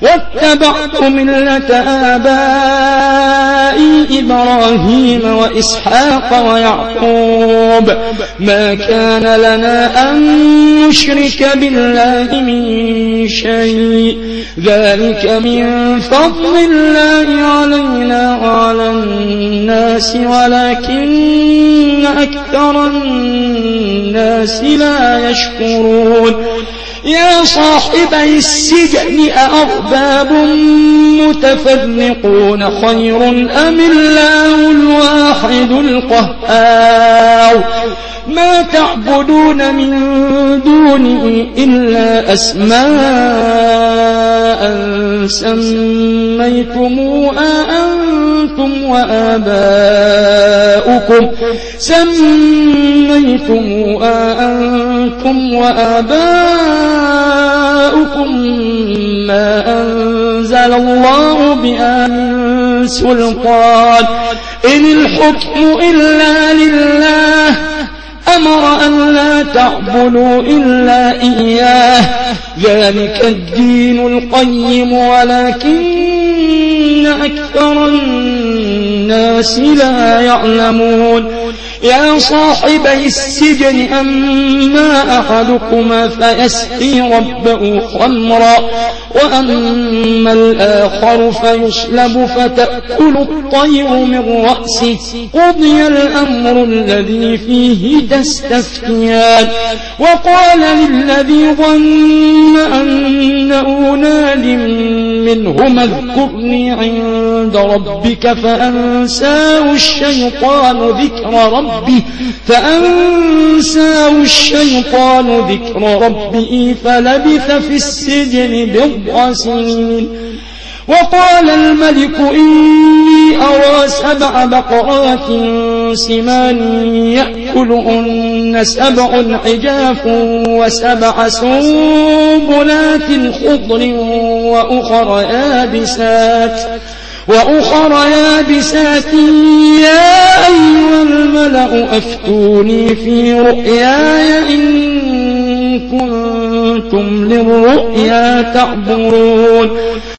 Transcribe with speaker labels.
Speaker 1: واتبعت ملة آبائي إبراهيم وإسحاق ويعقوب ما كان لنا أن نشرك بالله من شيء ذلك من فضل الله علينا وعلى الناس ولكن أكثر الناس لا يشكرون يا صاحبي السجن أأرباب متفرقون خير أم الله الواحد القهار ما تعبدون من دونه إلا أسماء سميتموها أنتم وآباؤكم ما أنزل الله بها من سلطان إن الحكم إلا لله أمر أن لا تعبدوا إلا إياه ذلك الدين القيم ولكن أكثر الناس لا يعلمون يا صاحبي السجن أما أحدكما فيسقي ربه خمرا وأما الآخر فيصلب فتأكل الطير من رأسه قضي الأمر الذي فيه تستفتيان وقال للذي ظن أنه نال منهما اذكرني عند ربك فأنساه الشيطان ذكر ربه فلبث في السجن بضع سنين وقال الملك إني أرى 7 بقرات سمان يأكلهن 7 عجاف و7 سنبلات خضر وأخر يابسات يا أيها الملأ أفتوني في رؤياي إن كنتم للرؤيا تعبرون